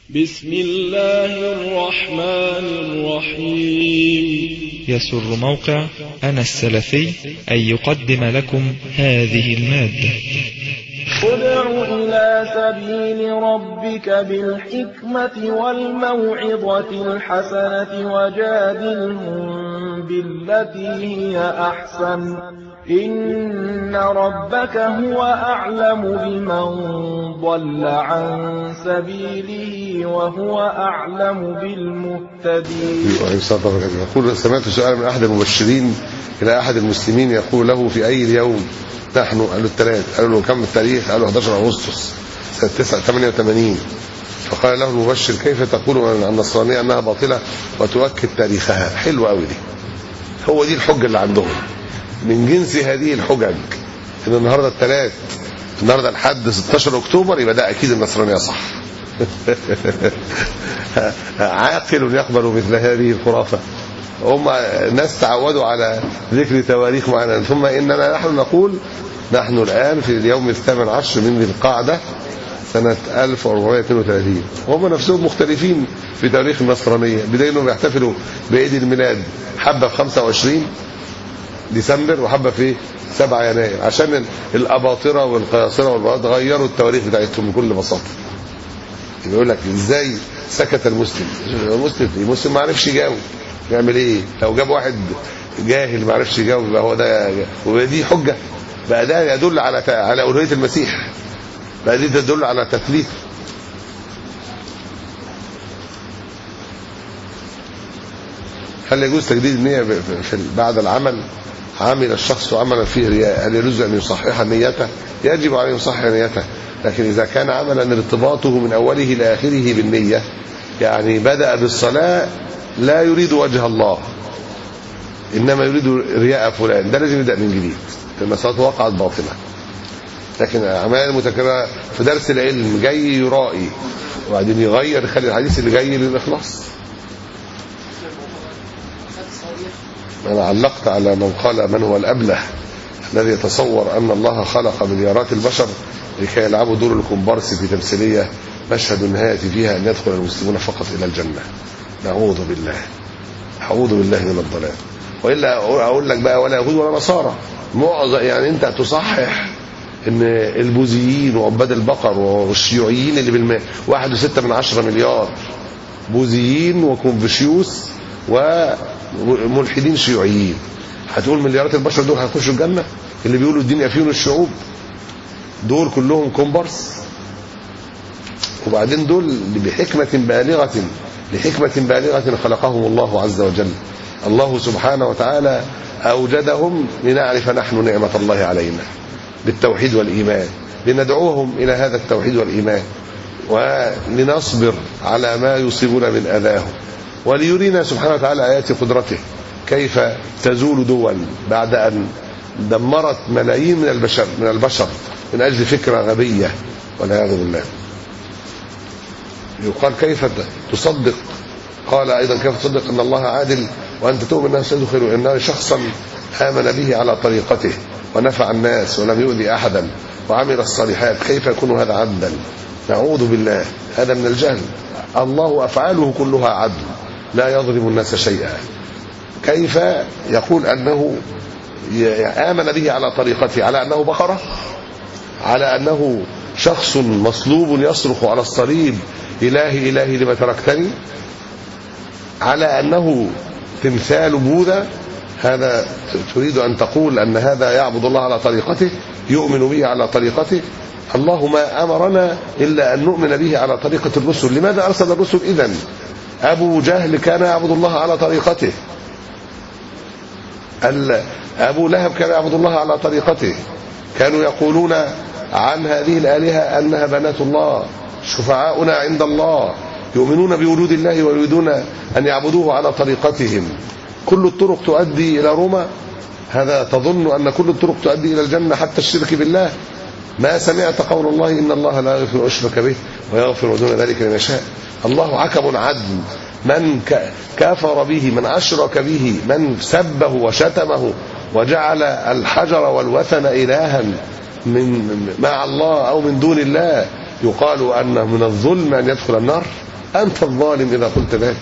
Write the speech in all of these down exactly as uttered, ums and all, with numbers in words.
بسم الله الرحمن الرحيم. يسر موقع أنا السلفي أن يقدم لكم هذه المادة. ادع إلى سبيل ربك بالحكمة والموعظة الحسنة وجادلهم بالتي هي أحسن إن ربك هو أعلم بمن ضل عن سبيله وهو أعلم بالمهتدين. يقول سمعت سؤال من أحد المبشرين إلى أحد المسلمين يقول له في أي اليوم نحن؟ قال له الثلاث. قالوا له كم التاريخ؟ قال له أحد عشر أغسطس سنة تسعة ثمانية وثمانين. فقال له المبشر كيف تقول عن النصرانية أنها باطلة وتؤكد تاريخها؟ حلوة أوي دي. هو دي الحجة اللي عندهم من جنس هذه الحجج، إن النهاردة الثلاث النهاردة الحد ستة عشر أكتوبر يبقى ده أكيد النصرانية صح. عاقل يقبل مثل هذه الخرافة. هم ناس تعودوا على ذكر تواريخ معينة، ثم إننا نحن نقول نحن الآن في اليوم الثامن عشر من ذي القعدة سنة ألف وأربعمائة واثنين وثلاثين. وهم نفسهم مختلفين في تاريخ النصرانية، بداية يحتفلوا بعيد الميلاد حبة في خمسة وعشرين ديسمبر وحبة في سبعة يناير، عشان الأباطرة والقياصرة والبعض غيروا التواريخ بتاعتهم بكل بساطة. يقول لك ازاي سكت المسلم؟ المسلم المسلم ما عرفش يجاوب، يعمل ايه؟ لو جاب واحد جاهل ما عرفش يجاوب يبقى هو ده، ودي حجة بقى. ده يدل على على ألوهية المسيح، بقى دي تدل على تثليث. هل يجوز تجديد النية في بعد العمل؟ عمل الشخص عملا فيه رياء، هل يجوز أن يصحح نيته؟ يجب عليه يصحح نيته، لكن إذا كان عملا ارتباطه من أوله إلى آخره بالنية، يعني بدأ بالصلاة لا يريد وجه الله إنما يريد رياء فلان، ده لازم يبدأ من جديد، لأن الصلاة وقعت باطلة. لكن الأعمال المتكررة في درس العلم جاي يرائي وبعدين يغير، يخلي الحديث اللي جاي للإخلاص. أنا علقت على من قال من هو الأبله الذي يتصور أن الله خلق مليارات البشر لكي يلعبوا دور الكومبارس في تمثيلية مشهد النهاية فيها أن يدخل المسلمون فقط إلى الجنة. نعوذ بالله، أعوذ بالله من الضلال. وإلا أقول لك بقى ولا يهود ولا نصارى، معظم يعني أنت تصحح ان البوذيين وعباد البقر والشيوعيين اللي بالماء واحد وستة من عشرة مليار بوذيين وكونفوشيوس وملحدين شيوعيين، هتقول مليارات البشر دول هيخشوا الجنة؟ اللي بيقولوا الدين يفيون الشعوب دول كلهم كومبارس. وبعدين دول بحكمة بالغة لحكمة بالغة خلقهم الله عز وجل. الله سبحانه وتعالى أوجدهم لنعرف نحن نعمة الله علينا بالتوحيد والإيمان، لندعوهم إلى هذا التوحيد والإيمان، ولنصبر على ما يصيبنا من أذاهم، وليرينا سبحانه وتعالى آيات قدرته كيف تزول دول بعد أن دمرت ملايين من البشر من البشر من أجل فكرة غبية والعياذ بالله. يقال كيف تصدق؟ قال أيضا كيف تصدق أن الله عادل وأنت تؤمن أنه سيدخل النار شخصا آمن به على طريقته ونفع الناس ولم يؤذي أحدا وعمل الصالحات، كيف يكون هذا عدلا؟ نعوذ بالله، هذا من الجهل. الله أفعاله كلها عدل لا يظلم الناس شيئا. كيف يقول أنه آمن به على طريقته؟ على أنه بقرة؟ على أنه شخص مصلوب يصرخ على الصليب إلهي إلهي لما تركتني؟ على أنه تمثال بوذا؟ هذا تريد أن تقول أن هذا يعبد الله على طريقته، يؤمن به على طريقته؟ الله ما أمرنا إلا أن نؤمن به على طريقة الرسل. لماذا أرسل الرسل إذن؟ أبو جهل كان يعبد الله على طريقته، أبو لهب كان يعبد الله على طريقته، كانوا يقولون عن هذه الآلهة أنها بنات الله شفعاؤنا عند الله، يؤمنون بوجود الله ويريدون أن يعبدوه على طريقتهم. كل الطرق تؤدي إلى روما؟ هذا تظن أن كل الطرق تؤدي إلى الجنة حتى الشرك بالله؟ ما سمعت قول الله إن الله لا يغفر أن يشرك به ويغفر دون ذلك لمن يشاء؟ الله حكم عدل، من كفر به، من أشرك به، من سبه وشتمه وجعل الحجر والوثن إلها من مع الله أو من دون الله، يقال أنه من الظلم أن يدخل النار؟ أنت الظالم إذا قلت ذلك.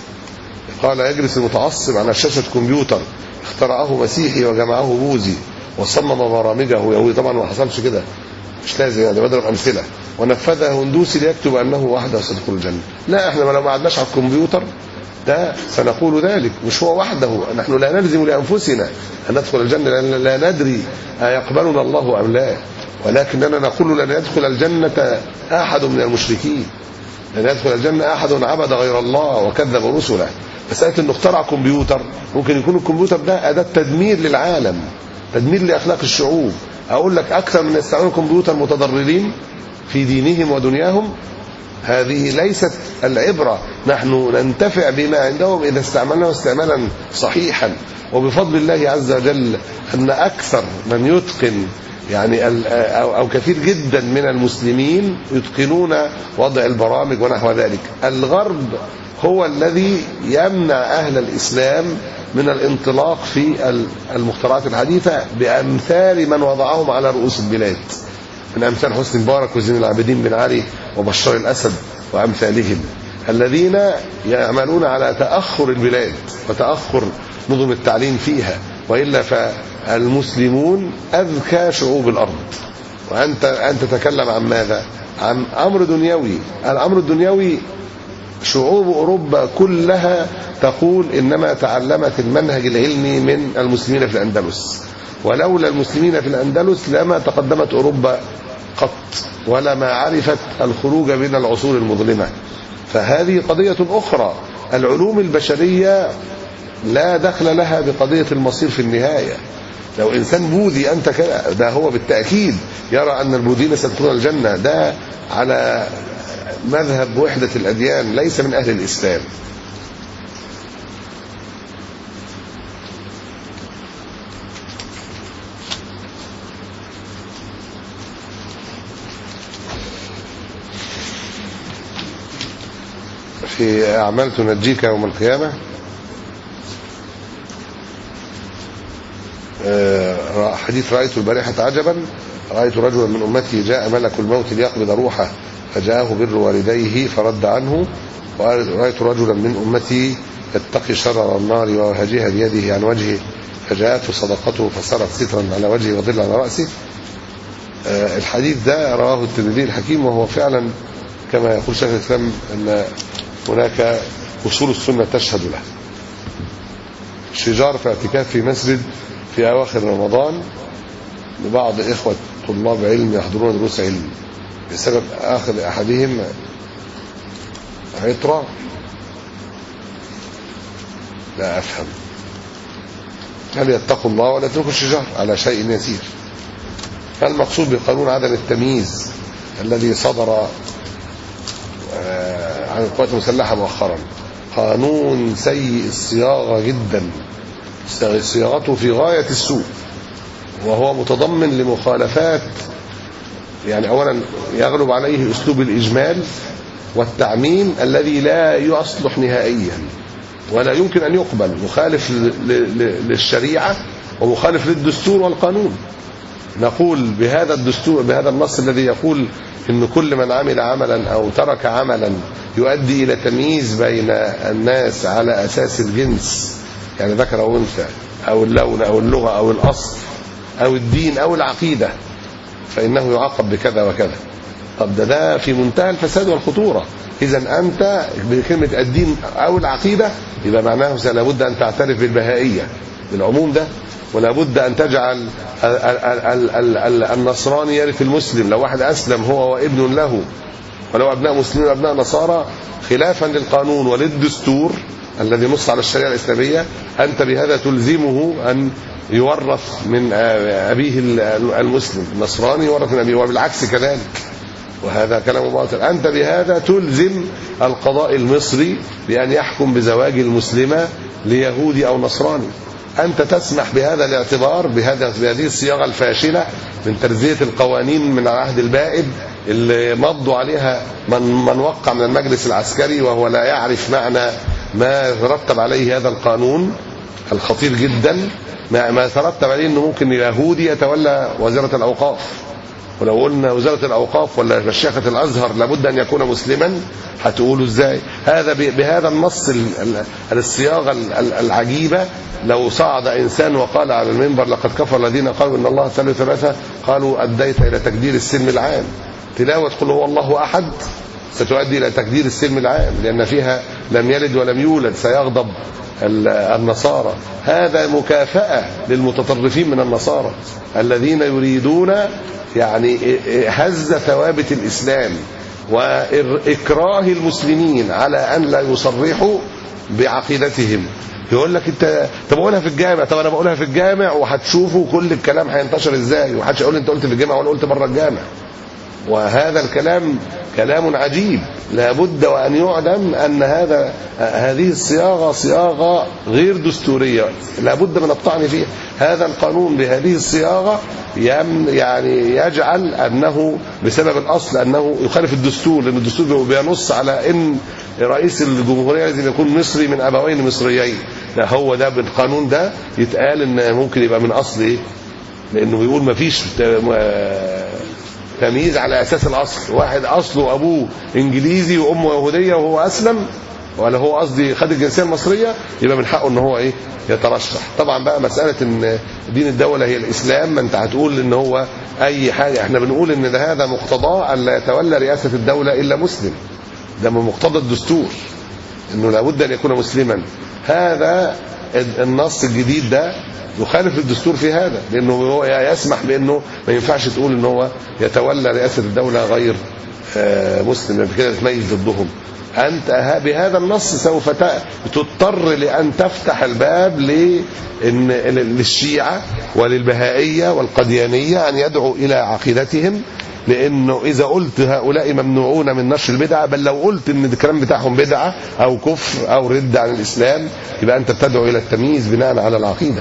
قال يجلس المتعصب على شاشة كمبيوتر اخترعه مسيحي وجمعه بوذي وصمم برامجه يهودي. طبعا ما حصلش كده، مش لازم يعني، بضرب أمثلة. ونفذها هندوسي ليكتب أنه وحده سيدخل الجنة. لا، احنا لو ما قعدناش على الكمبيوتر ده سنقول ذلك، مش هو وحده. نحن لا نلزم لأنفسنا أن ندخل الجنة لأن لا ندري أيقبلنا الله أم لا، ولكننا نقول لن يدخل الجنة أحد من المشركين، لن يدخل الجنة أحد عبد غير الله وكذب رسله. مسألة أنه اخترع كمبيوتر، ممكن يكون الكمبيوتر ده أداة تدمير للعالم، تدمير لأخلاق الشعوب. أقول لك أكثر من يستعملون الكمبيوتر متضررين في دينهم ودنياهم. هذه ليست العبرة، نحن ننتفع بما عندهم إذا استعملناه استعمالا صحيحا. وبفضل الله عز وجل أن أكثر من يتقن يعني أو كثير جدا من المسلمين يتقنون وضع البرامج ونحو ذلك. الغرب هو الذي يمنع أهل الإسلام من الانطلاق في المخترعات الحديثة بأمثال من وضعهم على رؤوس البلاد، من أمثال حسني مبارك وزين العابدين بن علي وبشار الأسد وأمثالهم، الذين يعملون على تأخر البلاد وتأخر نظم التعليم فيها. وإلا فالمسلمون أذكى شعوب الأرض. وأنت أنت تتكلم عن ماذا؟ عن أمر دنيوي. الأمر الدنيوي شعوب أوروبا كلها تقول إنما تعلمت المنهج العلمي من المسلمين في الأندلس، ولولا المسلمين في الأندلس لما تقدمت أوروبا قط ولا ما عرفت الخروج من العصور المظلمة. فهذه قضية أخرى. العلوم البشرية لا دخل لها بقضية المصير في النهاية. لو إنسان بوذي أنت كده، ده هو بالتأكيد يرى أن البوذيين سيدخلون الجنة، ده على مذهب وحدة الأديان، ليس من أهل الإسلام. في أعمال تنجيك يوم القيامة حديث رأيت البارحة عجبا، رأيت رجلا من أمتي جاء ملك الموت ليقبض روحه فجاءه بر والديه فرد عنه، ورأيت رجلا من أمتي يتقي شرر النار ووهجها بيده عن وجهه فجاءته صدقته فصارت سترا على وجهه وظل على رأسه. الحديث ده رواه الترمذي الحكيم، وهو فعلا كما يقول شيخ الإسلام أن هناك أصول السنة تشهد له. شجار في اعتكاف في مسجد في أواخر رمضان لبعض إخوة طلاب علم يحضرون دروس علم بسبب آخذ أحدهم عطرة، لا أفهم هل يتقوا الله ولا يتركوا الشجار على شيء يسير. فالمقصود بقانون عدم التمييز الذي صدر عن القوات المسلحة مؤخرا قانون سيء الصياغة جدا، صياغته في غاية السوء، وهو متضمن لمخالفات. يعني أولا يغلب عليه أسلوب الإجمال والتعميم الذي لا يصلح نهائيا ولا يمكن أن يقبل، مخالف للشريعة ومخالف للدستور والقانون. نقول بهذا الدستور، بهذا النص الذي يقول إن كل من عمل عملا أو ترك عملا يؤدي إلى تمييز بين الناس على أساس الجنس، يعني ذكر أو أنثى أو اللون أو اللغة أو الأصل أو الدين أو العقيدة، فإنه يعاقب بكذا وكذا. طب ده, ده في منتهى الفساد والخطورة. إذا أنت بكلمة الدين أو العقيدة يبقى معناه لابد أن تعترف بالبهائية بالعموم ده، ولابد أن تجعل النصراني يرث المسلم لو واحد أسلم هو وابن له، ولو أبناء مسلمين وأبناء نصارى، خلافا للقانون وللدستور الذي نص على الشريعة الإسلامية. أنت بهذا تلزمه أن يورث من أبيه المسلم، النصراني يورث من أبيه وبالعكس كذلك، وهذا كلام باطل. أنت بهذا تلزم القضاء المصري بأن يحكم بزواج المسلمة ليهودي أو نصراني. أنت تسمح بهذا الاعتبار بهذه الصياغة الفاشلة من ترزية القوانين من العهد البائد اللي مضوا عليها من, من وقع من المجلس العسكري وهو لا يعرف معنى ما يترتب عليه هذا القانون الخطير جدا. ما يترتب عليه أنه ممكن يهودي يتولى وزارة الأوقاف ولو قلنا وزارة الأوقاف ولا مشيخة الأزهر لابد أن يكون مسلما، هتقولوا إزاي؟ هذا بهذا النص الصياغة العجيبة. لو صعد إنسان وقال على المنبر لقد كفر الذين قالوا إن الله ثالث ثلاثة، قالوا أديت إلى تكدير السلم العام. تلاوة قل هو الله أحد ستؤدي إلى تكدير السلم العام، لأن فيها لم يلد ولم يولد، سيغضب النصارى. هذا مكافأة للمتطرفين من النصارى الذين يريدون يعني هز ثوابت الإسلام وإكراه المسلمين على أن لا يصرحوا بعقيدتهم. يقول لك انت طب اقولها في الجامع، طب انا بقولها في الجامع وهتشوفوا كل الكلام هينتشر ازاي، ومحدش يقول انت قلت في الجامع وانا قلت بره الجامع. وهذا الكلام كلام عجيب، لابد وان يعلم ان هذا هذه الصياغه صياغه غير دستوريه، لابد من الطعن فيها. هذا القانون بهذه الصياغه يعني يجعل انه بسبب الاصل انه يخالف الدستور، لان الدستور بينص على ان رئيس الجمهوريه لازم يكون مصري من ابوين مصريين. لا، هو ده بالقانون ده يتقال ان ممكن يبقى من اصل ايه؟ لانه بيقول ما فيش تمييز على اساس الاصل، واحد اصله ابوه انجليزي وامه يهوديه وهو اسلم، ولا هو قصدي خد الجنسيه المصريه، يبقى من حقه ان هو ايه؟ يترشح. طبعا بقى مساله ان دين الدوله هي الاسلام، ما انت هتقول ان هو اي حاجه. احنا بنقول ان ده هذا مقتضاه الا يتولى رئاسه الدوله الا مسلم، ده من مقتضى الدستور انه لابد ان يكون مسلما. هذا النص الجديد ده يخالف الدستور في هذا، لانه هو يسمح بانه ما ينفعش تقول ان هو يتولى رئاسه الدوله غير مسلم، يعني كده تميز ضدهم. انت بهذا النص سوف تضطر لان تفتح الباب للشيعه وللبهائيه والقديانيه ان يدعوا الى عقيدتهم، لانه اذا قلت هؤلاء ممنوعون من نشر البدعه، بل لو قلت ان الكلام بتاعهم بدعه او كفر او رد عن الاسلام، يبقى انت بتدعو الى التمييز بناء على العقيده.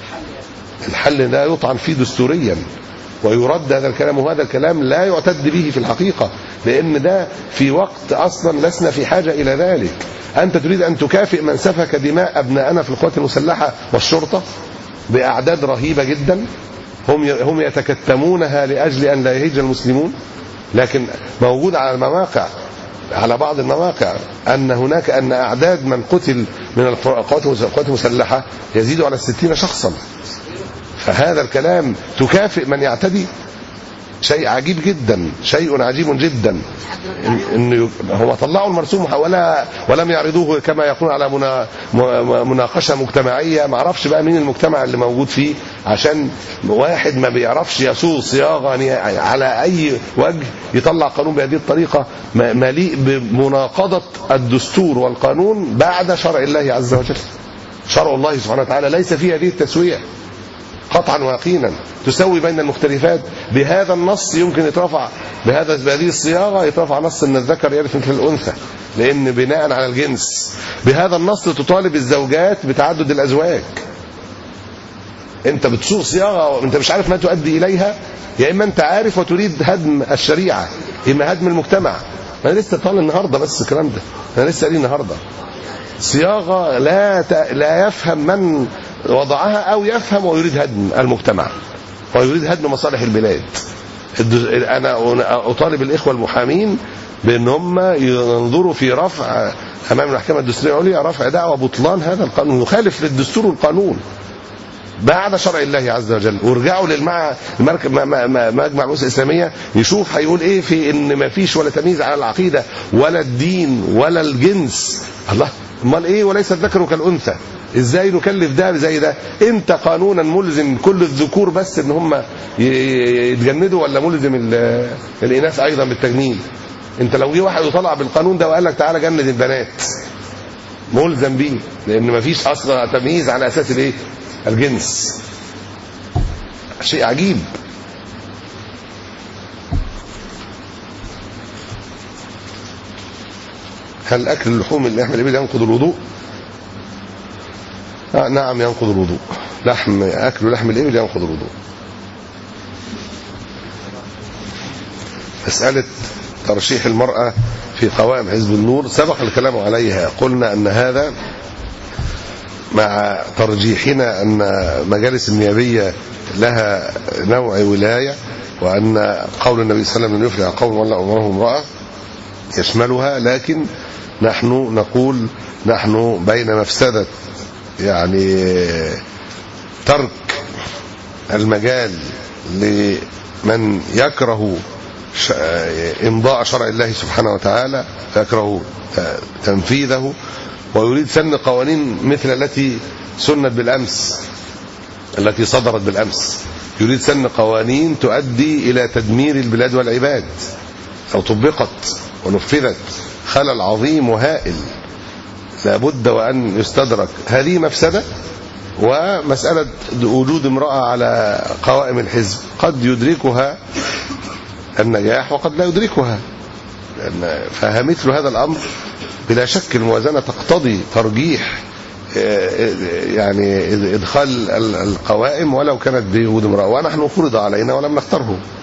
الحل لا يطعن فيه دستوريا ويرد هذا الكلام، وهذا الكلام لا يعتد به في الحقيقه، لان ده في وقت اصلا لسنا في حاجه الى ذلك. انت تريد ان تكافئ من سفك دماء ابناءنا في القوات المسلحه والشرطه باعداد رهيبه جدا، هم هم يتكتمونها لاجل ان لا يهج المسلمون، لكن موجود على المواقع، على بعض المواقع، ان هناك ان اعداد من قتل من القوات المسلحه يزيد على ستين شخصا. فهذا الكلام تكافئ من يعتدي، شيء عجيب جدا، شيء عجيب جدا. إن هم طلعوا المرسوم ولا ولم يعرضوه كما يقولون على مناقشه مجتمعيه. ما اعرفش بقى مين المجتمع اللي موجود فيه، عشان واحد ما بيعرفش يصوغ صياغه على اي وجه يطلع قانون بهذه الطريقه مليء بمناقضه الدستور والقانون بعد شرع الله عز وجل. شرع الله سبحانه وتعالى ليس فيه هذه التسويه قطعا ويقينا، تسوي بين المختلفات. بهذا النص يمكن يترفع بهذا بهذه الصياغه يترفع نص ان الذكر يرث مثل الانثى، لان بناء على الجنس. بهذا النص تطالب الزوجات بتعدد الازواج. انت بتصوغ صياغه وانت مش عارف ما تؤدي اليها، يا اما انت عارف وتريد هدم الشريعه، اما هدم المجتمع. انا لسه طالع النهارده بس الكلام ده، انا لسه قايل النهارده صياغه لا ت... لا يفهم من وضعها، او يفهم ويريد هدم المجتمع ويريد هدم مصالح البلاد. انا اطالب الاخوه المحامين بان هم ينظروا في رفع امام المحكمه الدستوريه العليا رفع دعوى بطلان هذا القانون، يخالف للدستور والقانون بعد شرع الله عز وجل. وارجعوا للمع مجمع الأسس الإسلامية يشوف هيقول ايه في ان ما فيش ولا تمييز على العقيده ولا الدين ولا الجنس. الله، امال ايه وليس الذكر كالانثى؟ ازاي نكلف ده زي ده؟ انت قانونا ملزم كل الذكور بس ان هم يتجندوا، ولا ملزم الاناث ايضا بالتجنيد؟ انت لو جه واحد وطلع بالقانون ده وقال لك تعالى جند البنات، ملزم بيه، لان ما فيش اصلا تمييز على اساس الايه؟ الجنس. شيء عجيب. هل اكل اللحوم اللي يحمل الابل ينقض الوضوء؟ آه نعم ينقض الوضوء. لحم اكل لحم الابل ينقض الوضوء. مسألة ترشيح المرأة في قوائم حزب النور سبق الكلام عليها. قلنا ان هذا مع ترجيحنا ان مجالس النيابية لها نوع ولاية وأن قول النبي صلى الله عليه وسلم لن يفلح قوم ولا أمره امرأة يشملها، لكن نحن نقول نحن بين مفسدة يعني ترك المجال لمن يكره إمضاء شرع الله سبحانه وتعالى، يكره تنفيذه، ويريد سن قوانين مثل التي سنت بالأمس، التي صدرت بالأمس. يريد سن قوانين تؤدي إلى تدمير البلاد والعباد لو طبقت ونفذت، خلل عظيم وهائل لابد وأن يستدرك. هذه مفسدة. ومسألة وجود امرأة على قوائم الحزب قد يدركها النجاح وقد لا يدركها، فمثل هذا الأمر بلا شك الموازنة تقتضي ترجيح يعني إدخال القوائم ولو كانت بوجود امرأة، ونحن فرض علينا ولم نختاره.